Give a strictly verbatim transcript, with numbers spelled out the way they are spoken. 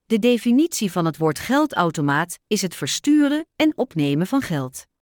De definitie van het woord geldautomaat is het versturen en opnemen van geld.